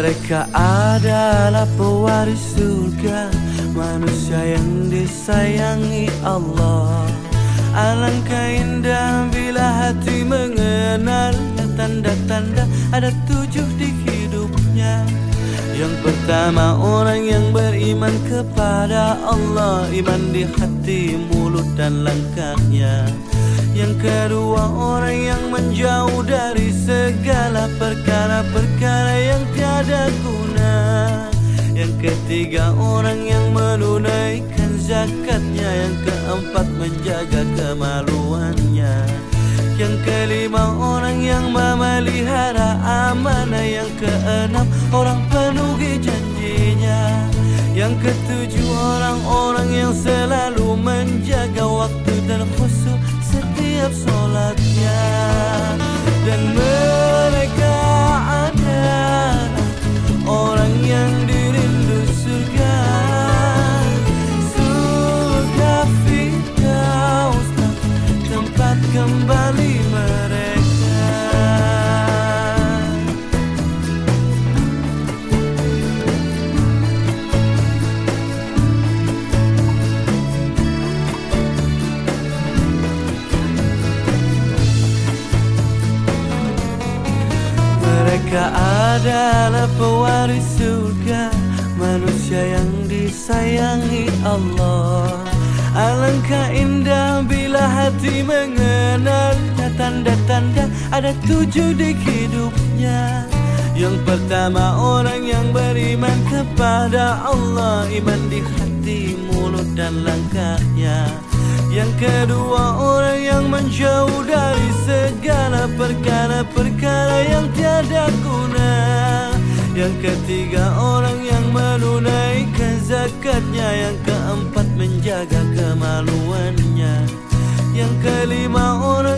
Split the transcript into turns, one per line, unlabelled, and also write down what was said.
Mereka adalah pewaris surga, manusia yang disayangi Allah. Alangkah indah bila hati mengenalnya. Tanda-tanda ada 7 di hidupnya. Yang pertama, orang yang beriman kepada Allah, iman di hati, mulut dan langkahnya. Yang kedua, orang yang menjauh dari segala perkara-perkara yang tiada guna. Yang ketiga, orang yang menunaikan zakatnya. Yang keempat, menjaga kemaluannya. Yang kelima, orang yang memelihara amanah. Yang keenam, orang penuhi janjinya. Yang ketujuh, orang-orang yang selalu menjaga waktu dan khusyuk setiap sholatnya. Dan mereka adalah orang yang dirindu surga, surga Firdaus, tempat kembali mereka. Mereka adalah pewaris surga, manusia yang disayangi Allah. Alangkah indah bila hati mengenalnya. Tanda-tanda ada 7 di hidupnya. Yang pertama, orang yang beriman kepada Allah, iman di hati, mulut dan langkahnya. Yang kedua, orang yang menjauh dari segala perkara-perkara yang tiada guna. Yang ketiga, orang yang menunaikan zakatnya. Yang keempat, menjaga kemaluannya. Yang kelima, orang